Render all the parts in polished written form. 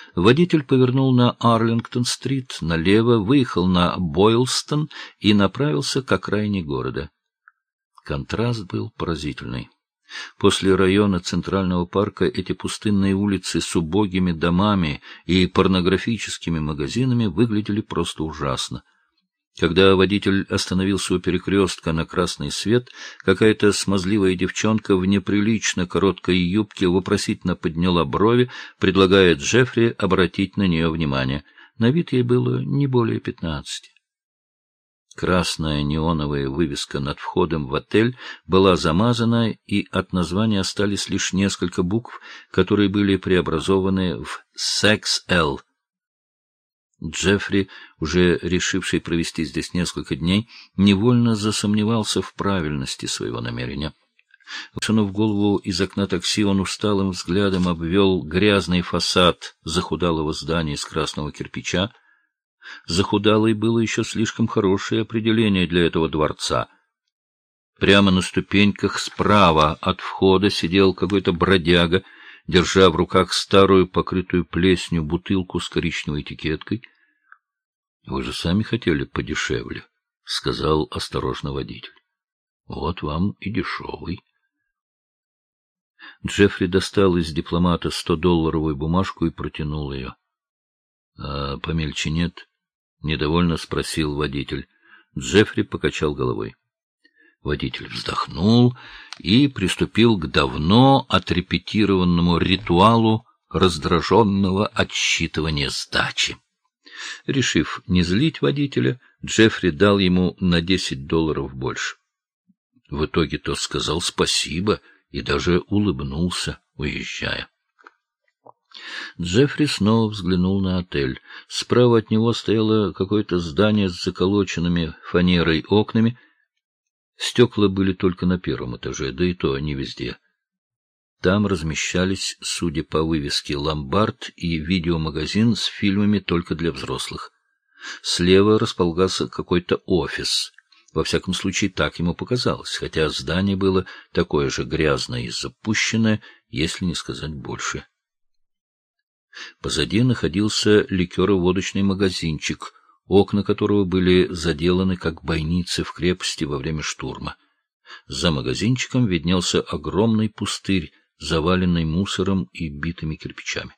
Водитель повернул на Арлингтон-стрит налево, выехал на Бойлстон и направился к окраине города. Контраст был поразительный. После района Центрального парка эти пустынные улицы с убогими домами и порнографическими магазинами выглядели просто ужасно. Когда водитель остановился у перекрестка на красный свет, какая-то смазливая девчонка в неприлично короткой юбке вопросительно подняла брови, предлагая Джеффри обратить на нее внимание. На вид ей было не более 15. Красная неоновая вывеска над входом в отель была замазана, и от названия остались лишь несколько букв, которые были преобразованы в «Секс-Л». Джеффри, уже решивший провести здесь несколько дней, невольно засомневался в правильности своего намерения. Высунув голову из окна такси, он усталым взглядом обвел грязный фасад захудалого здания из красного кирпича. Захудалой было еще слишком хорошее определение для этого дворца. Прямо на ступеньках справа от входа сидел какой-то бродяга, держа в руках старую, покрытую плесенью бутылку с коричневой этикеткой. — Вы же сами хотели подешевле, — сказал осторожно водитель. — Вот вам и дешевый. Джеффри достал из дипломата 100-долларовую бумажку и протянул ее. — А помельче нет? — недовольно спросил водитель. Джеффри покачал головой. Водитель вздохнул и приступил к давно отрепетированному ритуалу раздраженного отсчитывания сдачи. Решив не злить водителя, Джеффри дал ему на $10 больше. В итоге тот сказал спасибо и даже улыбнулся, уезжая. Джеффри снова взглянул на отель. Справа от него стояло какое-то здание с заколоченными фанерой окнами. Стекла были только на первом этаже, да и то не везде. Там размещались, судя по вывеске, ломбард и видеомагазин с фильмами только для взрослых. Слева располагался какой-то офис. Во всяком случае, так ему показалось, хотя здание было такое же грязное и запущенное, если не сказать больше. Позади находился ликероводочный магазинчик, окна которого были заделаны как бойницы в крепости во время штурма. За магазинчиком виднелся огромный пустырь, заваленный мусором и битыми кирпичами.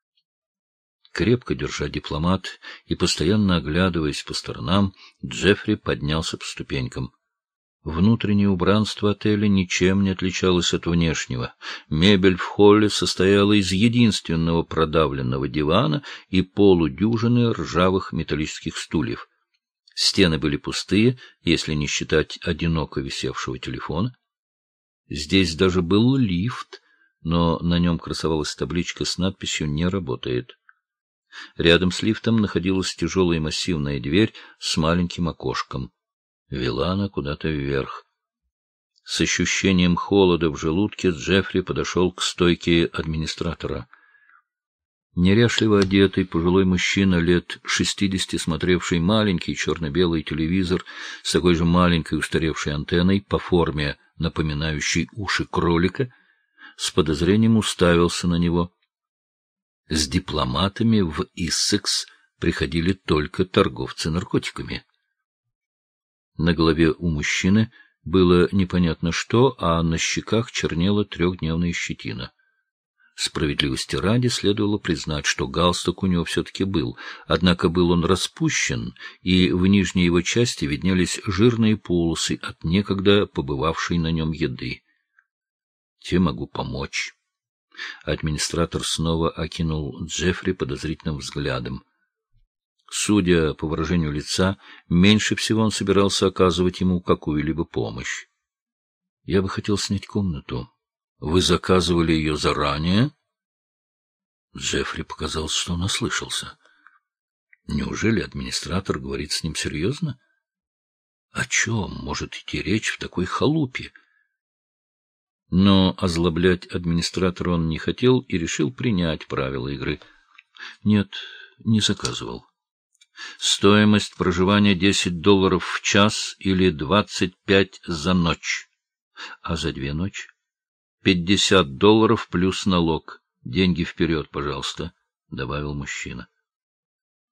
Крепко держа дипломат и постоянно оглядываясь по сторонам, Джеффри поднялся по ступенькам. Внутреннее убранство отеля ничем не отличалось от внешнего. Мебель в холле состояла из единственного продавленного дивана и полудюжины ржавых металлических стульев. Стены были пустые, если не считать одиноко висевшего телефона. Здесь даже был лифт, но на нем красовалась табличка с надписью «Не работает». Рядом с лифтом находилась тяжелая массивная дверь с маленьким окошком. Вела она куда-то вверх. С ощущением холода в желудке Джеффри подошел к стойке администратора. Неряшливо одетый пожилой мужчина лет 60, смотревший маленький черно-белый телевизор с такой же маленькой устаревшей антенной, по форме напоминающей уши кролика, с подозрением уставился на него. С дипломатами в Иссекс приходили только торговцы наркотиками. На голове у мужчины было непонятно что, а на щеках чернела 3-дневная щетина. Справедливости ради следовало признать, что галстук у него все-таки был, однако был он распущен, и в нижней его части виднелись жирные полосы от некогда побывавшей на нем еды. «Чем могу помочь?» Администратор снова окинул Джеффри подозрительным взглядом. Судя по выражению лица, меньше всего он собирался оказывать ему какую-либо помощь. — Я бы хотел снять комнату. Вы заказывали ее заранее? Джеффри показалось, что он ослышался. Неужели администратор говорит с ним серьезно? О чем может идти речь в такой халупе? Но озлоблять администратора он не хотел и решил принять правила игры. Нет, не заказывал. Стоимость проживания $10 в час или 25 за ночь. А за 2 ночи? $50 плюс налог. Деньги вперед, пожалуйста. — добавил мужчина.